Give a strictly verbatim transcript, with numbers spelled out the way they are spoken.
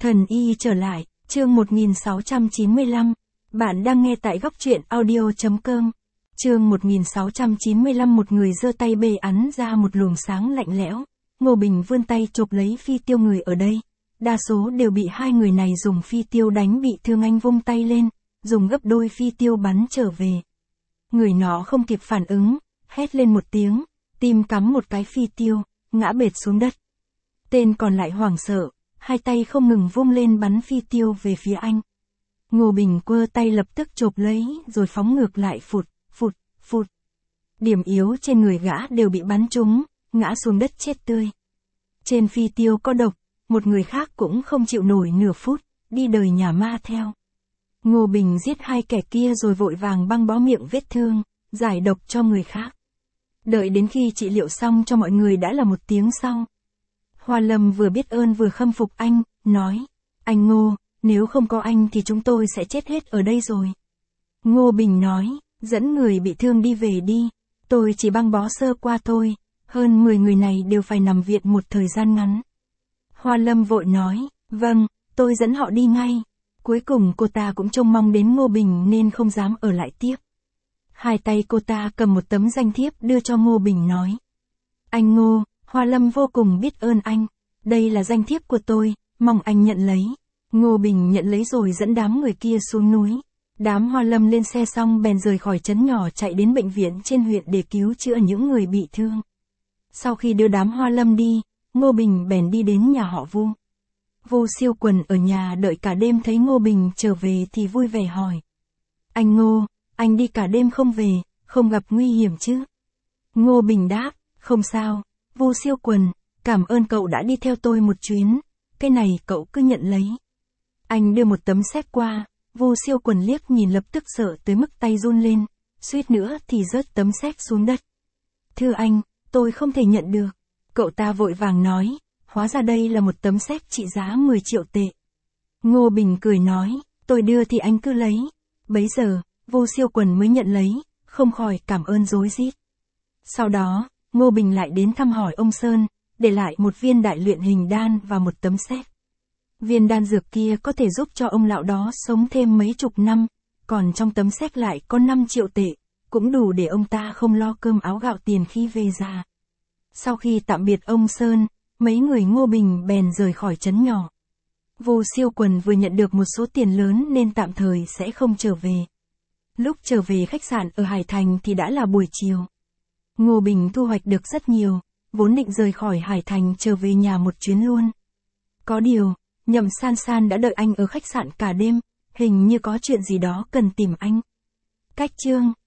Thần y trở lại, chương một nghìn sáu trăm chín mươi lăm. Bạn đang nghe tại góc truyện audio chấm com. Chương một nghìn sáu trăm chín mươi lăm. Một người giơ tay bê ắn ra một luồng sáng lạnh lẽo. Ngô Bình vươn tay chộp lấy phi tiêu người ở đây. Đa số đều bị hai người này dùng phi tiêu đánh bị thương. Anh vung tay lên, dùng gấp đôi phi tiêu bắn trở về. Người nó không kịp phản ứng, hét lên một tiếng, tim cắm một cái phi tiêu, ngã bệt xuống đất. Tên còn lại hoảng sợ, hai tay không ngừng vung lên bắn phi tiêu về phía anh. Ngô Bình quơ tay lập tức chộp lấy, rồi phóng ngược lại phụt, phụt, phụt. Điểm yếu trên người gã đều bị bắn trúng, ngã xuống đất chết tươi. Trên phi tiêu có độc, một người khác cũng không chịu nổi nửa phút, đi đời nhà ma theo. Ngô Bình giết hai kẻ kia rồi vội vàng băng bó miệng vết thương, giải độc cho người khác. Đợi đến khi trị liệu xong cho mọi người đã là một tiếng sau. Hoa Lâm vừa biết ơn vừa khâm phục anh, nói, anh Ngô, nếu không có anh thì chúng tôi sẽ chết hết ở đây rồi. Ngô Bình nói, dẫn người bị thương đi về đi, tôi chỉ băng bó sơ qua thôi, hơn mười người này đều phải nằm viện một thời gian ngắn. Hoa Lâm vội nói, vâng, tôi dẫn họ đi ngay. Cuối cùng cô ta cũng trông mong đến Ngô Bình nên không dám ở lại tiếp. Hai tay cô ta cầm một tấm danh thiếp đưa cho Ngô Bình nói. Anh Ngô, Hoa Lâm vô cùng biết ơn anh. Đây là danh thiếp của tôi, mong anh nhận lấy. Ngô Bình nhận lấy rồi dẫn đám người kia xuống núi. Đám Hoa Lâm lên xe xong bèn rời khỏi trấn nhỏ chạy đến bệnh viện trên huyện để cứu chữa những người bị thương. Sau khi đưa đám Hoa Lâm đi, Ngô Bình bèn đi đến nhà họ Vu. Vu Siêu Quần ở nhà đợi cả đêm thấy Ngô Bình trở về thì vui vẻ hỏi. Anh Ngô, anh đi cả đêm không về, không gặp nguy hiểm chứ? Ngô Bình đáp, không sao, Vu Siêu Quần, cảm ơn cậu đã đi theo tôi một chuyến, cái này cậu cứ nhận lấy. Anh đưa một tấm séc qua, Vu Siêu Quần liếc nhìn lập tức sợ tới mức tay run lên, suýt nữa thì rớt tấm séc xuống đất. Thưa anh, tôi không thể nhận được. Cậu ta vội vàng nói, hóa ra đây là một tấm séc trị giá mười triệu tệ. Ngô Bình cười nói, tôi đưa thì anh cứ lấy. Bấy giờ, Vu Siêu Quần mới nhận lấy, không khỏi cảm ơn rối rít. Sau đó, Ngô Bình lại đến thăm hỏi ông Sơn, để lại một viên đại luyện hình đan và một tấm séc. Viên đan dược kia có thể giúp cho ông lão đó sống thêm mấy chục năm, còn trong tấm séc lại có năm triệu tệ, cũng đủ để ông ta không lo cơm áo gạo tiền khi về già. Sau khi tạm biệt ông Sơn, mấy người Ngô Bình bèn rời khỏi trấn nhỏ. Vu Siêu Quần vừa nhận được một số tiền lớn nên tạm thời sẽ không trở về. Lúc trở về khách sạn ở Hải Thành thì đã là buổi chiều. Ngô Bình thu hoạch được rất nhiều, vốn định rời khỏi Hải Thành trở về nhà một chuyến luôn. Có điều, Nhậm San San đã đợi anh ở khách sạn cả đêm, hình như có chuyện gì đó cần tìm anh. Cách chương